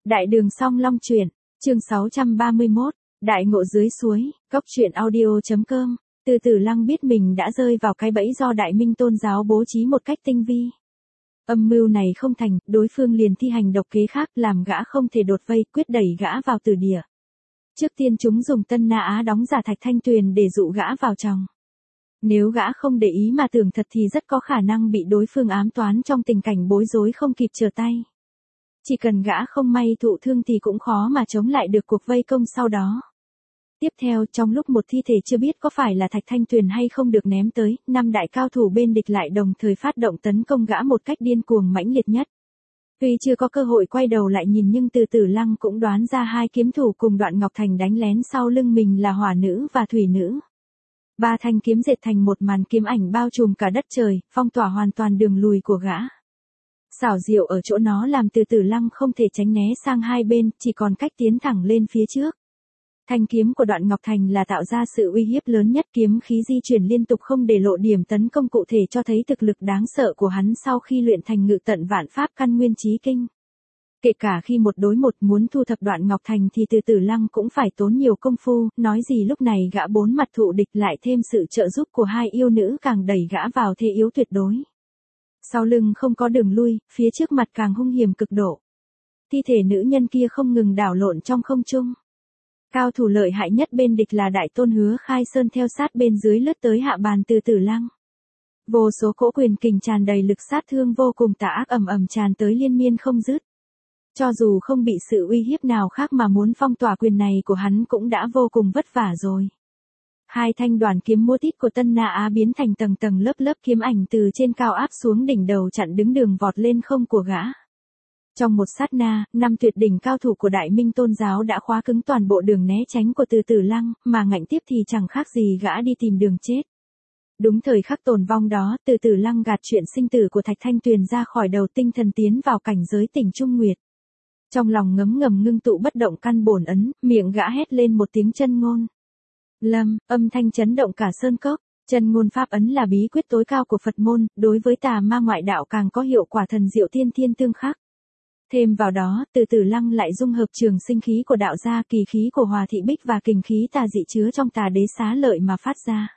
Đại đường song long truyện, chương 631, đại ngộ dưới suối, cốc truyện audio.com. Từ Tử Lăng biết mình đã rơi vào cái bẫy do Đại Minh tôn giáo bố trí một cách tinh vi. Âm mưu này không thành, đối phương liền thi hành độc kế khác làm gã không thể đột vây, quyết đẩy gã vào tử địa. Trước tiên chúng dùng Tân Na Á đóng giả Thạch Thanh Tuyền để dụ gã vào chòng. Nếu gã không để ý mà tưởng thật thì rất có khả năng bị đối phương ám toán trong tình cảnh bối rối không kịp trở tay. Chỉ cần gã không may thụ thương thì cũng khó mà chống lại được cuộc vây công sau đó. Tiếp theo, trong lúc một thi thể chưa biết có phải là Thạch Thanh Tuyền hay không được ném tới, 5 đại cao thủ bên địch lại đồng thời phát động tấn công gã một cách điên cuồng mãnh liệt nhất. Tuy chưa có cơ hội quay đầu lại nhìn nhưng Từ Tử Lăng cũng đoán ra hai kiếm thủ cùng Đoạn Ngọc Thành đánh lén sau lưng mình là Hỏa Nữ và Thủy Nữ. 3 thanh kiếm dệt thành một màn kiếm ảnh bao trùm cả đất trời, phong tỏa hoàn toàn đường lùi của gã. Xảo diệu ở chỗ nó làm Từ Tử Lăng không thể tránh né sang hai bên, chỉ còn cách tiến thẳng lên phía trước. Thanh kiếm của Đoạn Ngọc Thành là tạo ra sự uy hiếp lớn nhất, kiếm khí di chuyển liên tục không để lộ điểm tấn công cụ thể cho thấy thực lực đáng sợ của hắn sau khi luyện thành Ngự Tận Vạn Pháp Căn Nguyên Chí Kinh. Kể cả khi một đối một muốn thu thập Đoạn Ngọc Thành thì Từ Tử Lăng cũng phải tốn nhiều công phu, nói gì lúc này gã bốn mặt thụ địch lại thêm sự trợ giúp của hai yêu nữ càng đẩy gã vào thế yếu tuyệt đối. Sau lưng không có đường lui, phía trước mặt càng hung hiểm cực độ. Thi thể nữ nhân kia không ngừng đảo lộn trong không trung. Cao thủ lợi hại nhất bên địch là Đại Tôn Hứa Khai Sơn theo sát bên dưới lướt tới hạ bàn Từ Tử Lăng. Vô số cỗ quyền kình tràn đầy lực sát thương vô cùng tà ác ầm ầm tràn tới liên miên không dứt. Cho dù không bị sự uy hiếp nào khác mà muốn phong tỏa quyền này của hắn cũng đã vô cùng vất vả rồi. Hai thanh đoàn kiếm múa tít của Tân Na Á biến thành tầng tầng lớp lớp kiếm ảnh từ trên cao áp xuống đỉnh đầu chặn đứng đường vọt lên không của gã. Trong một sát na, 5 tuyệt đỉnh cao thủ của Đại Minh tôn giáo đã khóa cứng toàn bộ đường né tránh của Từ Tử Lăng, mà ngạnh tiếp thì chẳng khác gì gã đi tìm đường chết. Đúng thời khắc tồn vong đó, Từ Tử Lăng gạt chuyện sinh tử của Thạch Thanh Tuyền ra khỏi đầu, tinh thần tiến vào cảnh giới Tỉnh Trung Nguyệt. Trong lòng ngấm ngầm ngưng tụ bất động căn bổn ấn, miệng gã hét lên một tiếng chân ngôn. Lâm, âm thanh chấn động cả sơn cốc. Chân ngôn pháp ấn là bí quyết tối cao của Phật môn, đối với tà ma ngoại đạo càng có hiệu quả thần diệu thiên thiên tương khắc. Thêm vào đó, Từ Tử Lăng lại dung hợp trường sinh khí của đạo gia, kỳ khí của Hòa Thị Bích và kình khí tà dị chứa trong Tà Đế Xá Lợi mà phát ra.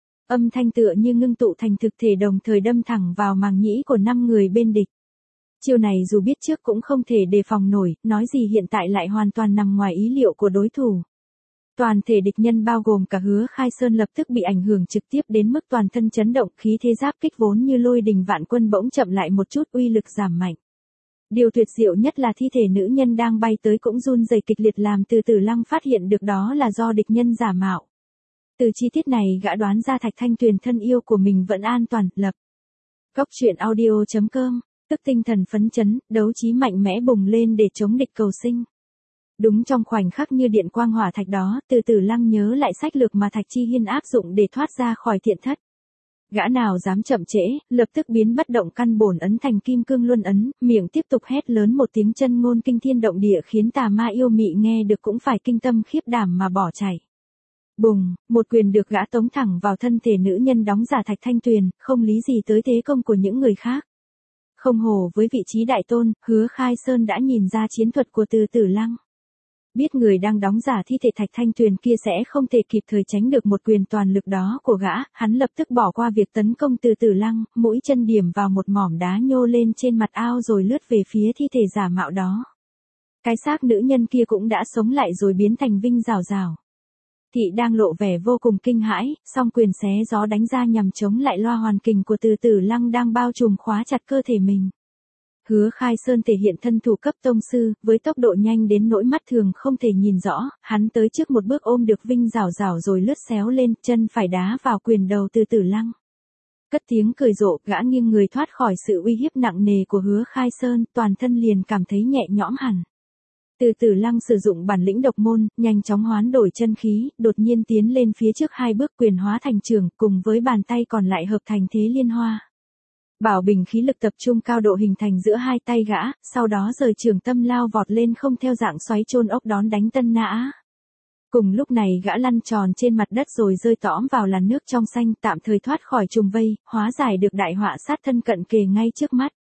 Âm thanh tựa như ngưng tụ thành thực thể đồng thời đâm thẳng vào màng nhĩ của 5 người bên địch. Chiêu này dù biết trước cũng không thể đề phòng nổi, nói gì hiện tại lại hoàn toàn nằm ngoài ý liệu của đối thủ. Toàn thể địch nhân bao gồm cả Hứa Khai Sơn lập tức bị ảnh hưởng trực tiếp đến mức toàn thân chấn động, khí thế giáp kích vốn như lôi đình vạn quân bỗng chậm lại một chút, uy lực giảm mạnh. Điều tuyệt diệu nhất là thi thể nữ nhân đang bay tới cũng run rẩy kịch liệt làm Từ Tử Lăng phát hiện được đó là do địch nhân giả mạo. Từ chi tiết này gã đoán ra Thạch Thanh Tuyền thân yêu của mình vẫn an toàn, lập. Cốc truyện audio.com, tức tinh thần phấn chấn, đấu trí mạnh mẽ bùng lên để chống địch cầu sinh. Đúng trong khoảnh khắc như điện quang hỏa thạch đó, Từ Tử Lăng nhớ lại sách lược mà Thạch Chi Hiên áp dụng để thoát ra khỏi thiện thất. Gã nào dám chậm trễ, lập tức biến bất động căn bổn ấn thành kim cương luân ấn, miệng tiếp tục hét lớn một tiếng chân ngôn kinh thiên động địa khiến tà ma yêu mị nghe được cũng phải kinh tâm khiếp đảm mà bỏ chạy. Bùng, một quyền được gã tống thẳng vào thân thể nữ nhân đóng giả Thạch Thanh Tuyền, không lý gì tới thế công của những người khác. Không hổ với vị trí đại tôn, Hứa Khai Sơn đã nhìn ra chiến thuật của Từ Tử Lăng. Biết người đang đóng giả thi thể Thạch Thanh Tuyền kia sẽ không thể kịp thời tránh được một quyền toàn lực đó của gã, hắn lập tức bỏ qua việc tấn công Từ Tử Lăng, mũi chân điểm vào một mỏm đá nhô lên trên mặt ao rồi lướt về phía thi thể giả mạo đó. Cái xác nữ nhân kia cũng đã sống lại rồi biến thành vinh rào rào. Thị đang lộ vẻ vô cùng kinh hãi, song quyền xé gió đánh ra nhằm chống lại loa hoàn kình của Từ Tử Lăng đang bao trùm khóa chặt cơ thể mình. Hứa Khai Sơn thể hiện thân thủ cấp tông sư, với tốc độ nhanh đến nỗi mắt thường không thể nhìn rõ, hắn tới trước một bước ôm được vinh rào rào rồi lướt xéo lên, chân phải đá vào quyền đầu Từ Tử Lăng. Cất tiếng cười rộ, gã nghiêng người thoát khỏi sự uy hiếp nặng nề của Hứa Khai Sơn, toàn thân liền cảm thấy nhẹ nhõm hẳn. Từ Tử Lăng sử dụng bản lĩnh độc môn, nhanh chóng hoán đổi chân khí, đột nhiên tiến lên phía trước 2 bước, quyền hóa thành trường, cùng với bàn tay còn lại hợp thành thế liên hoa. Bảo bình khí lực tập trung cao độ hình thành giữa hai tay gã, sau đó rời trường tâm lao vọt lên không theo dạng xoáy chôn ốc đón đánh Tân Na Á. Cùng lúc này gã lăn tròn trên mặt đất rồi rơi tõm vào làn nước trong xanh, tạm thời thoát khỏi trùng vây, hóa giải được đại họa sát thân cận kề ngay trước mắt.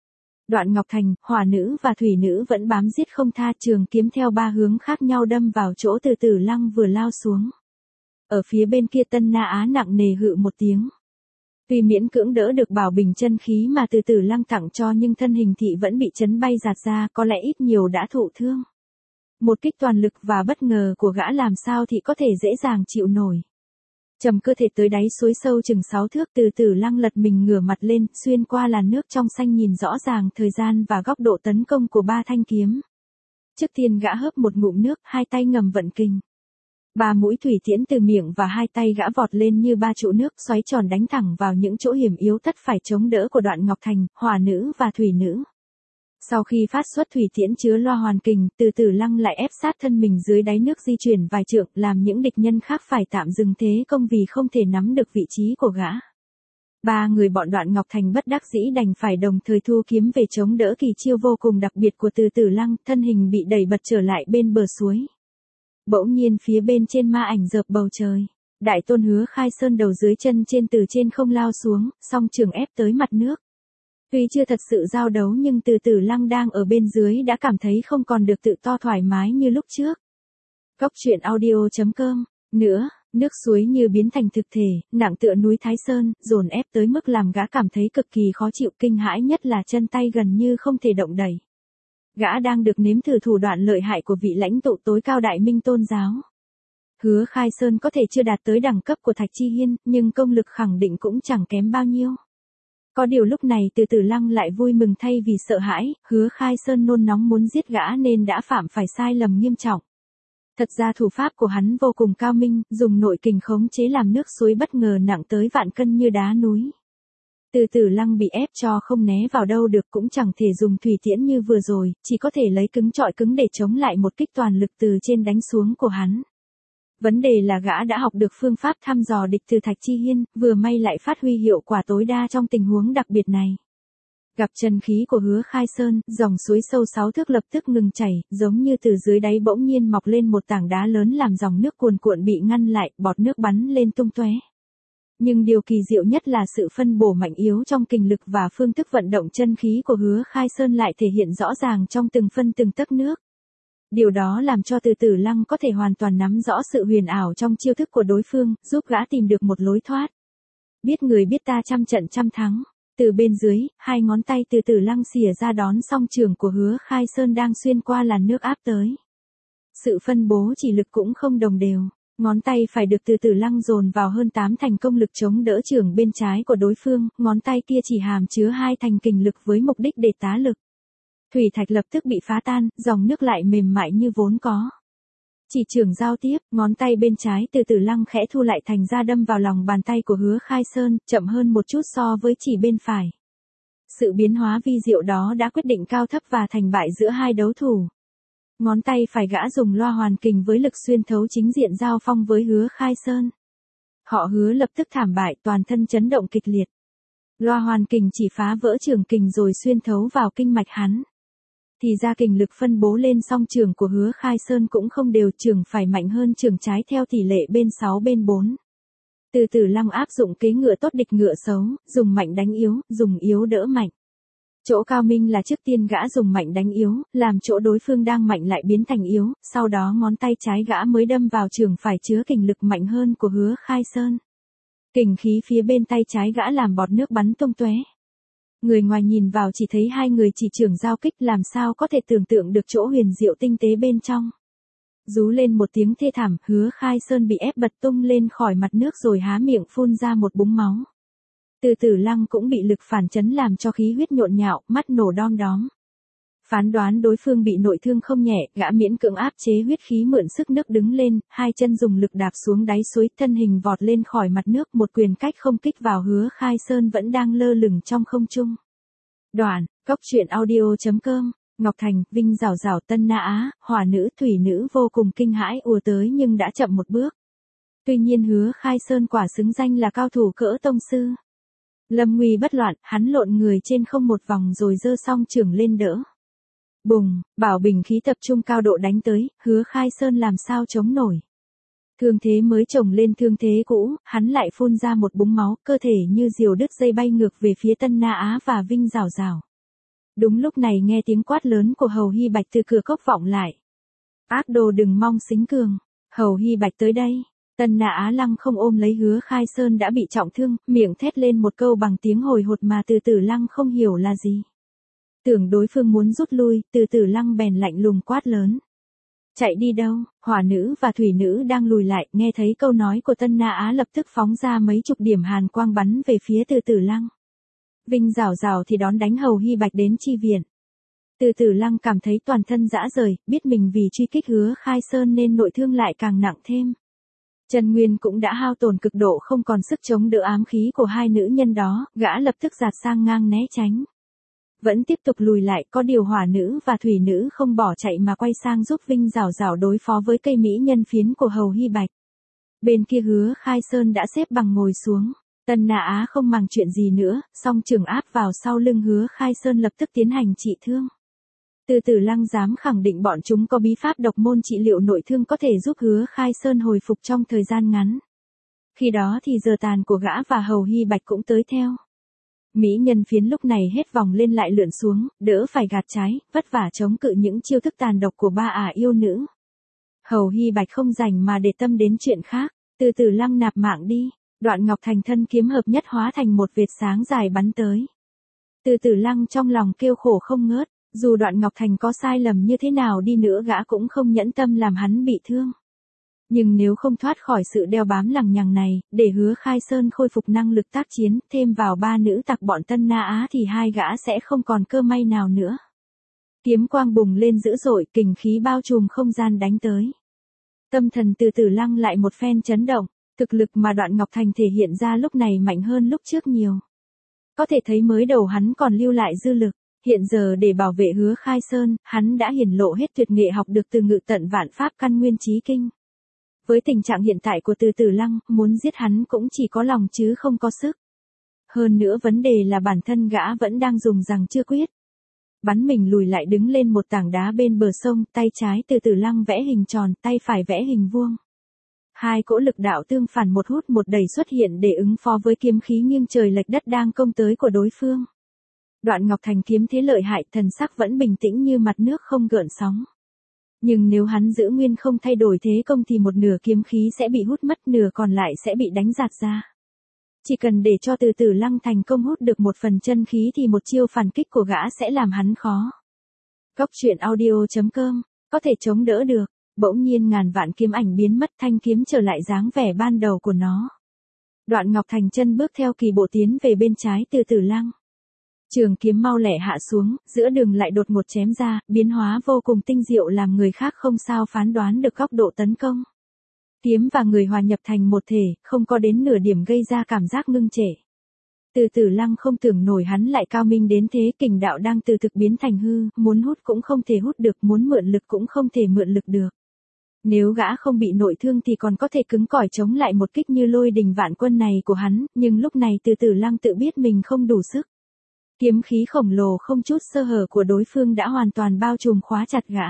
Đoạn Ngọc Thành, hỏa nữ và thủy nữ vẫn bám giết không tha, trường kiếm theo ba hướng khác nhau đâm vào chỗ Từ Tử Lăng vừa lao xuống. Ở phía bên kia Tân Na Á nặng nề hự một tiếng. Tuy miễn cưỡng đỡ được bảo bình chân khí mà Từ Tử Lăng tặng cho, nhưng thân hình thị vẫn bị chấn bay giạt ra, có lẽ ít nhiều đã thụ thương. Một kích toàn lực và bất ngờ của gã làm sao thị có thể dễ dàng chịu nổi. Trầm cơ thể tới đáy suối sâu chừng 6 thước, Từ Tử Lăng lật mình ngửa mặt lên, xuyên qua làn nước trong xanh nhìn rõ ràng thời gian và góc độ tấn công của ba thanh kiếm. Trước tiên gã hớp một ngụm nước, hai tay ngầm vận kình. Ba mũi thủy tiễn từ miệng và hai tay gã vọt lên như ba trụ nước, xoáy tròn đánh thẳng vào những chỗ hiểm yếu tất phải chống đỡ của Đoạn Ngọc Thành, hỏa nữ và thủy nữ. Sau khi phát xuất thủy tiễn chứa loa hoàn kình, Từ Tử Lăng lại ép sát thân mình dưới đáy nước di chuyển vài trượng, làm những địch nhân khác phải tạm dừng thế công vì không thể nắm được vị trí của gã. Ba người bọn Đoạn Ngọc Thành bất đắc dĩ đành phải đồng thời thu kiếm về chống đỡ kỳ chiêu vô cùng đặc biệt của Từ Tử Lăng, thân hình bị đẩy bật trở lại bên bờ suối. Bỗng nhiên phía bên trên ma ảnh dợp bầu trời, Đại Tôn Hứa Khai Sơn đầu dưới chân trên từ trên không lao xuống, song trường ép tới mặt nước. Tuy chưa thật sự giao đấu nhưng Từ Tử Lăng đang ở bên dưới đã cảm thấy không còn được tự do thoải mái như lúc trước. Cốc truyện audio.com. Nữa, nước suối như biến thành thực thể, nặng tựa núi Thái Sơn, dồn ép tới mức làm gã cảm thấy cực kỳ khó chịu, kinh hãi nhất là chân tay gần như không thể động đậy. Gã đang được nếm thử thủ đoạn lợi hại của vị lãnh tụ tối cao Đại Minh Tôn giáo. Hứa Khai Sơn có thể chưa đạt tới đẳng cấp của Thạch Chi Hiên, nhưng công lực khẳng định cũng chẳng kém bao nhiêu. Có điều lúc này Từ Tử Lăng lại vui mừng thay vì sợ hãi, Hứa Khai Sơn nôn nóng muốn giết gã nên đã phạm phải sai lầm nghiêm trọng. Thật ra thủ pháp của hắn vô cùng cao minh, dùng nội kình khống chế làm nước suối bất ngờ nặng tới vạn cân như đá núi. Từ Tử Lăng bị ép cho không né vào đâu được, cũng chẳng thể dùng thủy tiễn như vừa rồi, chỉ có thể lấy cứng trọi cứng để chống lại một kích toàn lực từ trên đánh xuống của hắn. Vấn đề là gã đã học được phương pháp thăm dò địch từ Thạch Chi Hiên, vừa may lại phát huy hiệu quả tối đa trong tình huống đặc biệt này. Gặp chân khí của Hứa Khai Sơn, dòng suối sâu 6 thước lập tức ngừng chảy, giống như từ dưới đáy bỗng nhiên mọc lên một tảng đá lớn làm dòng nước cuồn cuộn bị ngăn lại, bọt nước bắn lên tung tóe. Nhưng điều kỳ diệu nhất là sự phân bổ mạnh yếu trong kình lực và phương thức vận động chân khí của Hứa Khai Sơn lại thể hiện rõ ràng trong từng phân từng tấc nước. Điều đó làm cho Từ Tử Lăng có thể hoàn toàn nắm rõ sự huyền ảo trong chiêu thức của đối phương, giúp gã tìm được một lối thoát. Biết người biết ta trăm trận trăm thắng. Từ bên dưới, hai ngón tay Từ Tử Lăng xìa ra đón song trường của Hứa Khai Sơn đang xuyên qua làn nước áp tới. Sự phân bố chỉ lực cũng không đồng đều. Ngón tay phải được Từ Tử Lăng dồn vào hơn 8 thành công lực chống đỡ trường bên trái của đối phương, ngón tay kia chỉ hàm chứa 2 thành kình lực với mục đích để tá lực. Thủy thạch lập tức bị phá tan, dòng nước lại mềm mại như vốn có. Chỉ trường giao tiếp, ngón tay bên trái Từ Tử Lăng khẽ thu lại thành ra đâm vào lòng bàn tay của Hứa Khai Sơn, chậm hơn một chút so với chỉ bên phải. Sự biến hóa vi diệu đó đã quyết định cao thấp và thành bại giữa hai đấu thủ. Ngón tay phải gã dùng loa hoàn kình với lực xuyên thấu chính diện giao phong với Hứa Khai Sơn. Họ Hứa lập tức thảm bại, toàn thân chấn động kịch liệt. Loa hoàn kình chỉ phá vỡ trường kình rồi xuyên thấu vào kinh mạch hắn. Thì ra kình lực phân bố lên song trường của Hứa Khai Sơn cũng không đều, trường phải mạnh hơn trường trái theo tỷ lệ bên 6 bên 4. Từ Tử Lăng áp dụng kế ngựa tốt địch ngựa xấu, dùng mạnh đánh yếu, dùng yếu đỡ mạnh. Chỗ cao minh là trước tiên gã dùng mạnh đánh yếu, làm chỗ đối phương đang mạnh lại biến thành yếu, sau đó ngón tay trái gã mới đâm vào trường phải chứa kình lực mạnh hơn của Hứa Khai Sơn. Kình khí phía bên tay trái gã làm bọt nước bắn tung tóe. Người ngoài nhìn vào chỉ thấy hai người chỉ trường giao kích, làm sao có thể tưởng tượng được chỗ huyền diệu tinh tế bên trong. Rú lên một tiếng thê thảm, Hứa Khai Sơn bị ép bật tung lên khỏi mặt nước rồi há miệng phun ra một búng máu. Từ Tử Lăng cũng bị lực phản chấn làm cho khí huyết nhộn nhạo, mắt nổ đom đóm. Phán đoán đối phương bị nội thương không nhẹ, gã miễn cưỡng áp chế huyết khí mượn sức nước đứng lên, hai chân dùng lực đạp xuống đáy suối, thân hình vọt lên khỏi mặt nước, một quyền cách không kích vào Hứa Khai Sơn vẫn đang lơ lửng trong không trung. Đoạn, Cốc truyện audio.com. Ngọc Thành, Vinh Giảo Giảo, Tân Na Á, hỏa nữ, thủy nữ vô cùng kinh hãi ùa tới nhưng đã chậm một bước. Tuy nhiên Hứa Khai Sơn quả xứng danh là cao thủ cỡ tông sư. Lâm nguy bất loạn, hắn lộn người trên không một vòng rồi giơ song trường lên đỡ. Bùng, bảo bình khí tập trung cao độ đánh tới, Hứa Khai Sơn làm sao chống nổi. Thương thế mới chồng lên thương thế cũ, hắn lại phun ra một búng máu, cơ thể như diều đứt dây bay ngược về phía Tân Na Á và Vinh Giảo Giảo. Đúng lúc này nghe tiếng quát lớn của Hầu Hy Bạch từ cửa cốc vọng lại. Ác đồ đừng mong xính cường, Hầu Hy Bạch tới đây. Tân Na Á Lăng không ôm lấy Hứa Khai Sơn đã bị trọng thương, miệng thét lên một câu bằng tiếng hồi hột mà Từ Tử Lăng không hiểu là gì. Tưởng đối phương muốn rút lui, Từ Tử Lăng bèn lạnh lùng quát lớn. Chạy đi đâu? Hỏa nữ và thủy nữ đang lùi lại, nghe thấy câu nói của Tân Na Á lập tức phóng ra mấy chục điểm hàn quang bắn về phía Từ Tử Lăng. Vinh rào rào thì đón đánh Hầu Hy Bạch đến chi viện. Từ Tử Lăng cảm thấy toàn thân rã rời, biết mình vì truy kích Hứa Khai Sơn nên nội thương lại càng nặng thêm. Chân nguyên cũng đã hao tổn cực độ, không còn sức chống đỡ ám khí của hai nữ nhân đó, gã lập tức giạt sang ngang né tránh. Vẫn tiếp tục lùi lại, có điều hỏa nữ và thủy nữ không bỏ chạy mà quay sang giúp Vinh rào rào đối phó với cây mỹ nhân phiến của Hầu Hy Bạch. Bên kia Hứa Khai Sơn đã xếp bằng ngồi xuống. Tân Na Á không màng chuyện gì nữa, song trường áp vào sau lưng Hứa Khai Sơn lập tức tiến hành trị thương. Từ Tử Lăng dám khẳng định bọn chúng có bí pháp độc môn trị liệu nội thương có thể giúp Hứa Khai Sơn hồi phục trong thời gian ngắn. Khi đó thì giờ tàn của gã và Hầu Hy Bạch cũng tới theo. Mỹ nhân phiến lúc này hết vòng lên lại lượn xuống, đỡ phải gạt trái, vất vả chống cự những chiêu thức tàn độc của ba ả yêu nữ. Hầu Hy Bạch không rảnh mà để tâm đến chuyện khác, Từ Tử Lăng nạp mạng đi. Đoạn Ngọc Thành thân kiếm hợp nhất hóa thành một vệt sáng dài bắn tới. Từ Tử Lăng trong lòng kêu khổ không ngớt, dù Đoạn Ngọc Thành có sai lầm như thế nào đi nữa gã cũng không nhẫn tâm làm hắn bị thương. Nhưng nếu không thoát khỏi sự đeo bám lằng nhằng này, để Hứa Khai Sơn khôi phục năng lực tác chiến, thêm vào ba nữ tặc bọn Tân Na Á thì hai gã sẽ không còn cơ may nào nữa. Kiếm quang bùng lên dữ dội, kình khí bao trùm không gian đánh tới. Tâm thần Từ Tử Lăng lại một phen chấn động. Thực lực mà Đoạn Ngọc Thành thể hiện ra lúc này mạnh hơn lúc trước nhiều. Có thể thấy mới đầu hắn còn lưu lại dư lực, hiện giờ để bảo vệ Hứa Khai Sơn, hắn đã hiển lộ hết tuyệt nghệ học được từ Ngự Tận Vạn Pháp Căn Nguyên Chí Kinh. Với tình trạng hiện tại của Từ Tử Lăng, muốn giết hắn cũng chỉ có lòng chứ không có sức. Hơn nữa vấn đề là bản thân gã vẫn đang dùng rằng chưa quyết. Bắn mình lùi lại đứng lên một tảng đá bên bờ sông, tay trái Từ Tử Lăng vẽ hình tròn, tay phải vẽ hình vuông. Hai cỗ lực đạo tương phản một hút một đẩy xuất hiện để ứng phó với kiếm khí nghiêng trời lệch đất đang công tới của đối phương. Đoạn Ngọc Thành kiếm thế lợi hại, thần sắc vẫn bình tĩnh như mặt nước không gợn sóng. Nhưng nếu hắn giữ nguyên không thay đổi thế công thì một nửa kiếm khí sẽ bị hút mất, nửa còn lại sẽ bị đánh giạt ra. Chỉ cần để cho Từ Tử Lăng thành công hút được một phần chân khí thì một chiêu phản kích của gã sẽ làm hắn khó. Góc truyện audio.com, có thể chống đỡ được. Bỗng nhiên ngàn vạn kiếm ảnh biến mất, thanh kiếm trở lại dáng vẻ ban đầu của nó. Đoạn Ngọc Thành chân bước theo kỳ bộ tiến về bên trái Từ Tử Lăng. Trường kiếm mau lẹ hạ xuống, giữa đường lại đột ngột chém ra, biến hóa vô cùng tinh diệu làm người khác không sao phán đoán được góc độ tấn công. Kiếm và người hòa nhập thành một thể, không có đến nửa điểm gây ra cảm giác ngưng trệ. Từ Tử Lăng không tưởng nổi hắn lại cao minh đến thế, kình đạo đang từ thực biến thành hư, muốn hút cũng không thể hút được, muốn mượn lực cũng không thể mượn lực được. Nếu gã không bị nội thương thì còn có thể cứng cỏi chống lại một kích như Lôi Đình Vạn Quân này của hắn, nhưng lúc này Từ Tử Lăng tự biết mình không đủ sức. Kiếm khí khổng lồ không chút sơ hở của đối phương đã hoàn toàn bao trùm khóa chặt gã.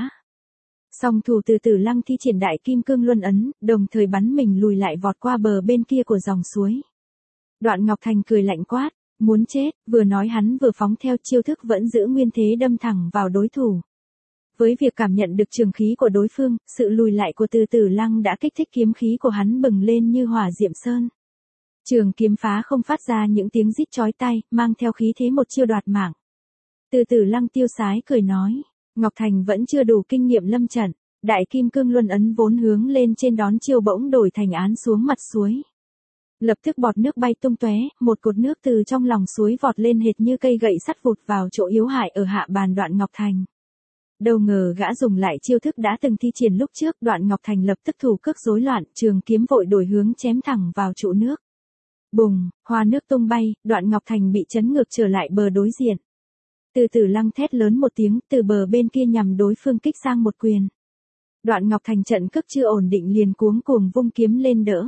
Song thủ Từ Tử Lăng thi triển Đại Kim Cương Luân Ấn, đồng thời bắn mình lùi lại vọt qua bờ bên kia của dòng suối. Đoạn Ngọc Thành cười lạnh quát, muốn chết, vừa nói hắn vừa phóng theo chiêu thức vẫn giữ nguyên thế đâm thẳng vào đối thủ. Với việc cảm nhận được trường khí của đối phương, sự lùi lại của Từ Tử Lăng đã kích thích kiếm khí của hắn bừng lên như hỏa diệm sơn. Trường kiếm phá không phát ra những tiếng rít chói tai, mang theo khí thế một chiêu đoạt mạng. Từ Tử Lăng tiêu sái cười nói, Ngọc Thành vẫn chưa đủ kinh nghiệm lâm trận, Đại Kim Cương Luân Ấn vốn hướng lên trên đón chiêu bỗng đổi thành án xuống mặt suối. Lập tức bọt nước bay tung tóe, một cột nước từ trong lòng suối vọt lên hệt như cây gậy sắt vụt vào chỗ yếu hại ở hạ bàn Đoạn Ngọc Thành. Đâu ngờ gã dùng lại chiêu thức đã từng thi triển lúc trước, Đoạn Ngọc Thành lập tức thủ cước rối loạn, trường kiếm vội đổi hướng chém thẳng vào trụ nước. Bùng, hoa nước tung bay, Đoạn Ngọc Thành bị chấn ngược trở lại bờ đối diện. Từ Tử Lăng thét lớn một tiếng, từ bờ bên kia nhằm đối phương kích sang một quyền. Đoạn Ngọc Thành trận cước chưa ổn định liền cuống cuồng vung kiếm lên đỡ.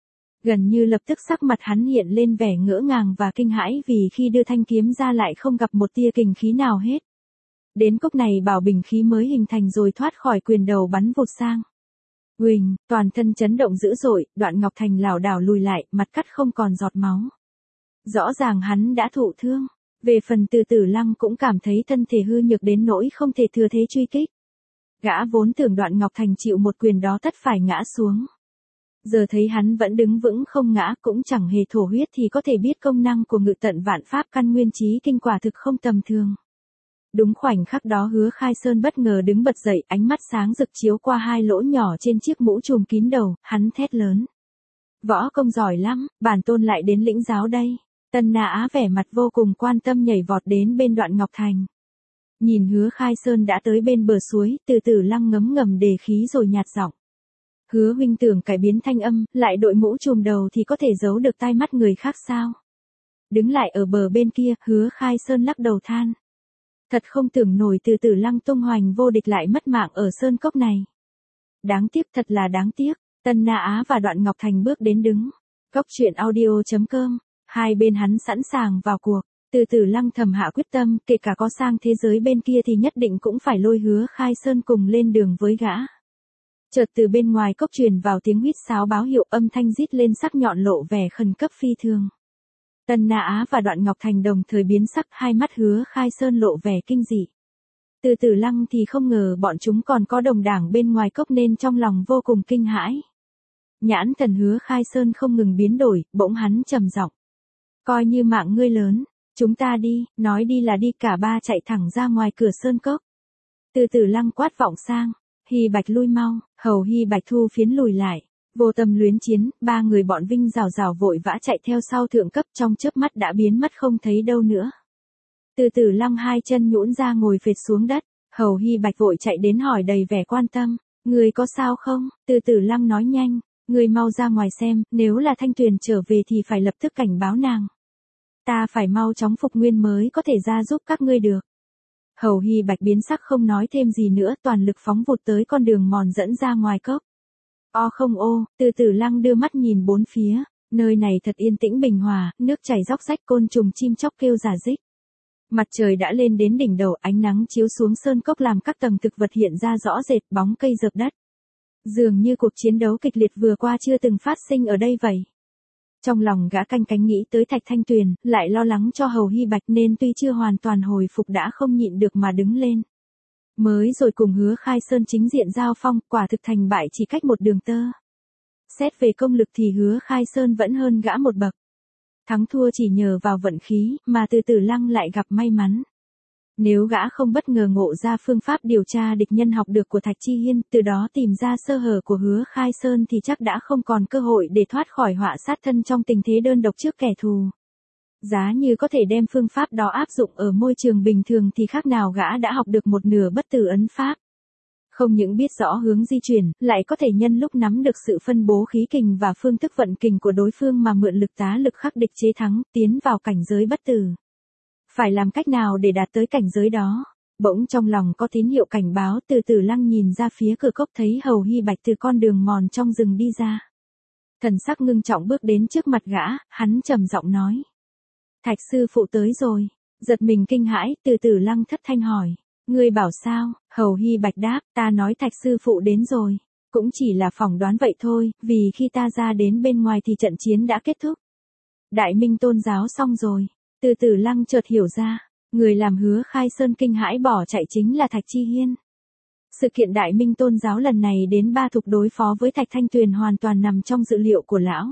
Gần như lập tức sắc mặt hắn hiện lên vẻ ngỡ ngàng và kinh hãi vì khi đưa thanh kiếm ra lại không gặp một tia kình khí nào hết. Đến cốc này bảo bình khí mới hình thành rồi thoát khỏi quyền đầu bắn vụt sang. Huỳnh, toàn thân chấn động dữ dội, Đoạn Ngọc Thành lảo đảo lùi lại, mặt cắt không còn giọt máu. Rõ ràng hắn đã thụ thương. Về phần Từ Tử Lăng cũng cảm thấy thân thể hư nhược đến nỗi không thể thừa thế truy kích. Gã vốn tưởng Đoạn Ngọc Thành chịu một quyền đó tất phải ngã xuống. Giờ thấy hắn vẫn đứng vững không ngã cũng chẳng hề thổ huyết thì có thể biết công năng của Ngự Tận Vạn Pháp Căn Nguyên Chí Kinh quả thực không tầm thường. Đúng khoảnh khắc đó Hứa Khai Sơn bất ngờ đứng bật dậy, ánh mắt sáng rực chiếu qua hai lỗ nhỏ trên chiếc mũ trùm kín đầu, hắn thét lớn. Võ công giỏi lắm, bản tôn lại đến lĩnh giáo đây. Tân Na Á vẻ mặt vô cùng quan tâm nhảy vọt đến bên Đoạn Ngọc Thành. Nhìn Hứa Khai Sơn đã tới bên bờ suối, Từ Tử Lăng ngấm ngầm đề khí rồi nhạt giọng. Hứa huynh tưởng cải biến thanh âm, lại đội mũ trùm đầu thì có thể giấu được tai mắt người khác sao? Đứng lại ở bờ bên kia, Hứa Khai Sơn lắc đầu than. Thật không tưởng nổi Từ Tử Lăng tung hoành vô địch lại mất mạng ở sơn cốc này. Đáng tiếc, thật là đáng tiếc. Tân Na Á và Đoạn Ngọc Thành bước đến đứng. Cốc truyện audio.com, hai bên hắn sẵn sàng vào cuộc. Từ Tử Lăng thầm hạ quyết tâm, kể cả có sang thế giới bên kia thì nhất định cũng phải lôi Hứa Khai Sơn cùng lên đường với gã. Chợt từ bên ngoài cốc truyền vào tiếng huýt sáo báo hiệu, âm thanh rít lên sắc nhọn lộ vẻ khẩn cấp phi thường. Tân Na Á và Đoạn Ngọc Thành đồng thời biến sắc, hai mắt Hứa Khai Sơn lộ vẻ kinh dị. Từ Tử Lăng thì không ngờ bọn chúng còn có đồng đảng bên ngoài cốc nên trong lòng vô cùng kinh hãi. Nhãn thần Hứa Khai Sơn không ngừng biến đổi, bỗng hắn trầm giọng. Coi như mạng ngươi lớn, chúng ta đi, nói đi là đi, cả ba chạy thẳng ra ngoài cửa sơn cốc. Từ Tử Lăng quát vọng sang. Hy Bạch lui mau, hầu Hy Bạch thu phiến lùi lại. Vô tâm luyến chiến, ba người bọn Vinh rào rào vội vã chạy theo sau thượng cấp, trong chớp mắt đã biến mất không thấy đâu nữa. Từ Tử Lăng hai chân nhũn ra ngồi phệt xuống đất, hầu Hy Bạch vội chạy đến hỏi đầy vẻ quan tâm. Người có sao không? Từ Tử Lăng nói nhanh. Người mau ra ngoài xem, nếu là Thanh Tuyền trở về thì phải lập tức cảnh báo nàng. Ta phải mau chóng phục nguyên mới có thể ra giúp các ngươi được. Hầu Hy Bạch biến sắc không nói thêm gì nữa, toàn lực phóng vụt tới con đường mòn dẫn ra ngoài cốc. O không ô, Từ Tử Lăng đưa mắt nhìn bốn phía, nơi này thật yên tĩnh bình hòa, nước chảy róc rách, côn trùng chim chóc kêu rả rích. Mặt trời đã lên đến đỉnh đầu, ánh nắng chiếu xuống sơn cốc làm các tầng thực vật hiện ra rõ rệt, bóng cây rợp đất. Dường như cuộc chiến đấu kịch liệt vừa qua chưa từng phát sinh ở đây vậy. Trong lòng gã canh cánh nghĩ tới Thạch Thanh Tuyền, lại lo lắng cho Hầu Hy Bạch nên tuy chưa hoàn toàn hồi phục đã không nhịn được mà đứng lên. Mới rồi cùng Hứa Khai Sơn chính diện giao phong, quả thực thành bại chỉ cách một đường tơ. Xét về công lực thì Hứa Khai Sơn vẫn hơn gã một bậc. Thắng thua chỉ nhờ vào vận khí, mà Từ Tử Lăng lại gặp may mắn. Nếu gã không bất ngờ ngộ ra phương pháp điều tra địch nhân học được của Thạch Chi Hiên, từ đó tìm ra sơ hở của Hứa Khai Sơn thì chắc đã không còn cơ hội để thoát khỏi họa sát thân trong tình thế đơn độc trước kẻ thù. Giá như có thể đem phương pháp đó áp dụng ở môi trường bình thường thì khác nào gã đã học được một nửa bất tử ấn pháp. Không những biết rõ hướng di chuyển, lại có thể nhân lúc nắm được sự phân bố khí kình và phương thức vận kình của đối phương mà mượn lực tá lực khắc địch chế thắng, tiến vào cảnh giới bất tử. Phải làm cách nào để đạt tới cảnh giới đó? Bỗng trong lòng có tín hiệu cảnh báo, Từ Tử Lăng nhìn ra phía cửa cốc thấy Hầu Hy Bạch từ con đường mòn trong rừng đi ra. Thần sắc ngưng trọng bước đến trước mặt gã, hắn trầm giọng nói. Thạch sư phụ tới rồi. Giật mình kinh hãi, Từ Tử Lăng thất thanh hỏi. Ngươi bảo sao? Hầu Hy Bạch đáp, ta nói Thạch sư phụ đến rồi. Cũng chỉ là phỏng đoán vậy thôi, vì khi ta ra đến bên ngoài thì trận chiến đã kết thúc. Đại Minh tôn giáo xong rồi. Từ Tử Lăng chợt hiểu ra, người làm Hứa Khai Sơn kinh hãi bỏ chạy chính là Thạch Chi Hiên. Sự kiện Đại Minh tôn giáo lần này đến ba thục đối phó với Thạch Thanh Tuyền hoàn toàn nằm trong dự liệu của lão.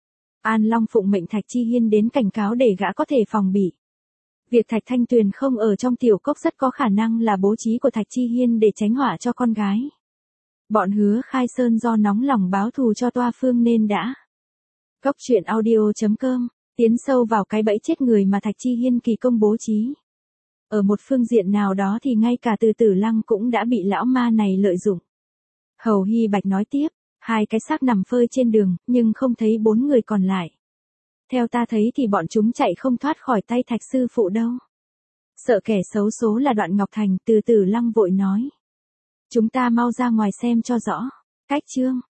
An Long phụng mệnh Thạch Chi Hiên đến cảnh cáo để gã có thể phòng bị. Việc Thạch Thanh Tuyền không ở trong tiểu cốc rất có khả năng là bố trí của Thạch Chi Hiên để tránh họa cho con gái. Bọn Hứa Khai Sơn do nóng lòng báo thù cho Toa Phương nên đã. Cốc truyện audio.com, tiến sâu vào cái bẫy chết người mà Thạch Chi Hiên kỳ công bố trí. Ở một phương diện nào đó thì ngay cả Từ Tử Lăng cũng đã bị lão ma này lợi dụng. Hầu Hy Bạch nói tiếp, hai cái xác nằm phơi trên đường, nhưng không thấy bốn người còn lại. Theo ta thấy thì bọn chúng chạy không thoát khỏi tay Thạch sư phụ đâu. Sợ kẻ xấu số là Đoạn Ngọc Thành, Từ Tử Lăng vội nói. Chúng ta mau ra ngoài xem cho rõ. Cách chương.